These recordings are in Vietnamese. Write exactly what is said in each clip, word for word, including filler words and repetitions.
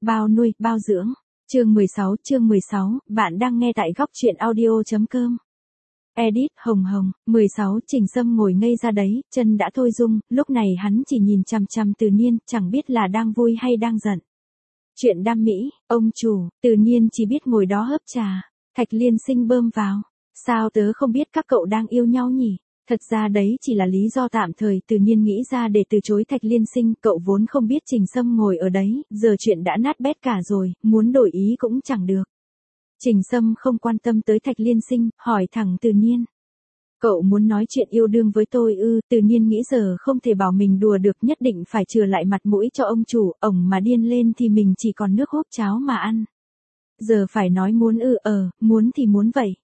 bao nuôi, bao dưỡng. Chương mười sáu, chương mười sáu, bạn đang nghe tại góc truyện audio chấm com. Edit, Hồng Hồng, mười sáu, Trình Sâm ngồi ngây ra đấy, chân đã thôi rung, lúc này hắn chỉ nhìn chằm chằm Từ Niên, chẳng biết là đang vui hay đang giận. Chuyện đam mỹ, ông chủ, Từ Niên chỉ biết ngồi đó hớp trà, Thạch Liên Sinh bơm vào. Sao tớ không biết các cậu đang yêu nhau nhỉ? Thật ra đấy chỉ là lý do tạm thời Từ Niên nghĩ ra để từ chối Thạch Liên Sinh, cậu vốn không biết Trình Sâm ngồi ở đấy, giờ chuyện đã nát bét cả rồi, muốn đổi ý cũng chẳng được. Trình Sâm không quan tâm tới Thạch Liên Sinh, hỏi thẳng Từ Niên. Cậu muốn nói chuyện yêu đương với tôi ư? Từ Niên nghĩ giờ không thể bảo mình đùa được, nhất định phải chừa lại mặt mũi cho ông chủ, ổng mà điên lên thì mình chỉ còn nước húp cháo mà ăn. Giờ phải nói muốn ư? Ờ, muốn thì muốn vậy.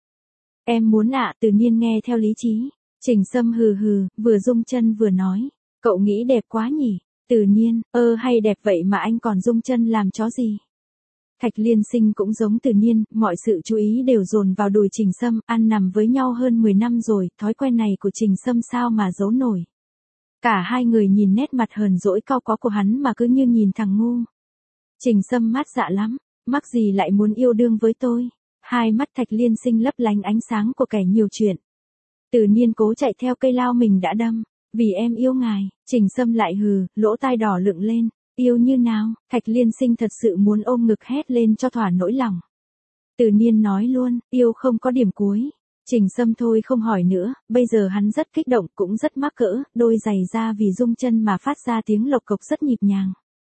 Em muốn ạ. Từ Niên nghe theo lý trí. Trình Sâm hừ hừ, vừa rung chân vừa nói. Cậu nghĩ đẹp quá nhỉ? Từ Niên, ơ hay đẹp vậy mà anh còn rung chân làm chó gì? Thạch Liên Sinh cũng giống Từ Niên, mọi sự chú ý đều dồn vào đùi Trình Sâm, ăn nằm với nhau hơn mười năm rồi, thói quen này của Trình Sâm sao mà giấu nổi. Cả hai người nhìn nét mặt hờn dỗi cau có của hắn mà cứ như nhìn thằng ngu. Trình Sâm mát dạ lắm, mắc gì lại muốn yêu đương với tôi? Hai mắt Thạch Liên Sinh lấp lánh ánh sáng của kẻ nhiều chuyện. Từ Niên cố chạy theo cây lao mình đã đâm, vì em yêu ngài. Trình Sâm lại hừ, lỗ tai đỏ lựng lên. Yêu như nào? Thạch Liên Sinh thật sự muốn ôm ngực hét lên cho thỏa nỗi lòng. Từ Niên nói luôn, yêu không có điểm cuối. Trình Sâm thôi không hỏi nữa, bây giờ hắn rất kích động cũng rất mắc cỡ, đôi giày ra vì rung chân mà phát ra tiếng lộc cộc rất nhịp nhàng.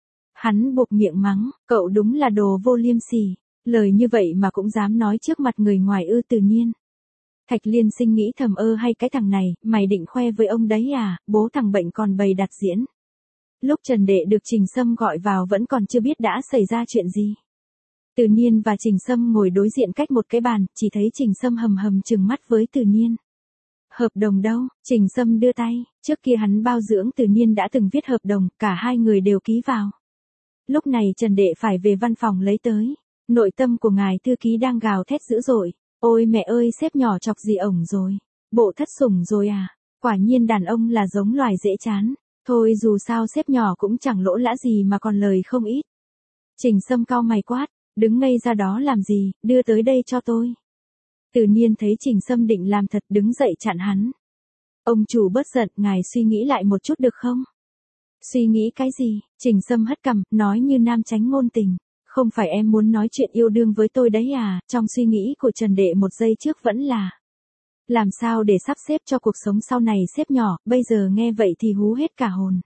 Hắn buộc miệng mắng, cậu đúng là đồ vô liêm sỉ, lời như vậy mà cũng dám nói trước mặt người ngoài ư? Từ Niên. Thạch Liên Sinh nghĩ thầm, ơ hay cái thằng này, mày định khoe với ông đấy à? Bố thằng bệnh còn bày đặt diễn. Lúc Trần Đệ được Trình Sâm gọi vào vẫn còn chưa biết đã xảy ra chuyện gì. Từ Niên và Trình Sâm ngồi đối diện cách một cái bàn, chỉ thấy Trình Sâm hầm hầm trừng mắt với Từ Niên. Hợp đồng đâu? Trình Sâm đưa tay, trước kia hắn bao dưỡng Từ Niên đã từng viết hợp đồng, cả hai người đều ký vào. Lúc này Trần Đệ phải về văn phòng lấy tới. Nội tâm của ngài thư ký đang gào thét dữ dội. Ôi mẹ ơi, sếp nhỏ chọc gì ổng rồi? Bộ thất sủng rồi à? Quả nhiên đàn ông là giống loài dễ chán. Thôi dù sao sếp nhỏ cũng chẳng lỗ lã gì mà còn lời không ít. Trình Sâm cau mày quát, đứng ngây ra đó làm gì, đưa tới đây cho tôi. Từ Niên thấy Trình Sâm định làm thật đứng dậy chặn hắn. Ông chủ bớt giận, ngài suy nghĩ lại một chút được không? Suy nghĩ cái gì? Trình Sâm hất cằm, nói như nam chánh ngôn tình. Không phải em muốn nói chuyện yêu đương với tôi đấy à? Trong suy nghĩ của Trần Đệ một giây trước vẫn là làm sao để sắp xếp cho cuộc sống sau này sếp nhỏ, bây giờ nghe vậy thì hú hết cả hồn.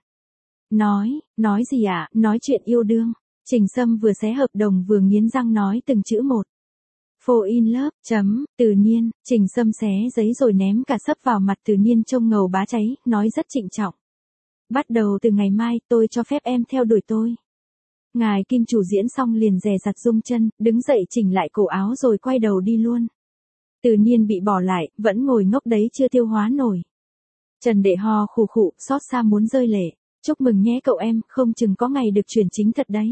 Nói, nói gì ạ? À? Nói chuyện yêu đương. Trình Sâm vừa xé hợp đồng vừa nghiến răng nói từng chữ một. Fall in love, chấm, Từ Niên. Trình Sâm xé giấy rồi ném cả sấp vào mặt Từ Niên trông ngầu bá cháy, nói rất trịnh trọng. Bắt đầu từ ngày mai tôi cho phép em theo đuổi tôi. Ngài Kim chủ diễn xong liền dè dặt rung chân, đứng dậy chỉnh lại cổ áo rồi quay đầu đi luôn. Từ Niên bị bỏ lại, vẫn ngồi ngốc đấy chưa tiêu hóa nổi. Trần Đệ ho khù khụ, xót xa muốn rơi lệ. Chúc mừng nhé cậu em, không chừng có ngày được chuyển chính thật đấy.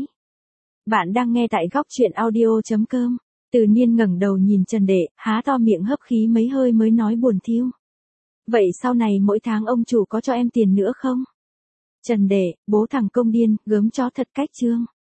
Bạn đang nghe tại góc truyện audio chấm com. Từ Niên ngẩng đầu nhìn Trần Đệ, há to miệng hấp khí mấy hơi mới nói buồn thiu. Vậy sau này mỗi tháng ông chủ có cho em tiền nữa không? Trần Đệ, bố thằng công điên, gớm chó thật cách trương.